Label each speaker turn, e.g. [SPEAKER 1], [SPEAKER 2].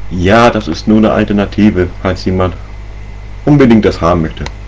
[SPEAKER 1] Ja, das ist nur eine Alternative, falls jemand unbedingt das haben möchte.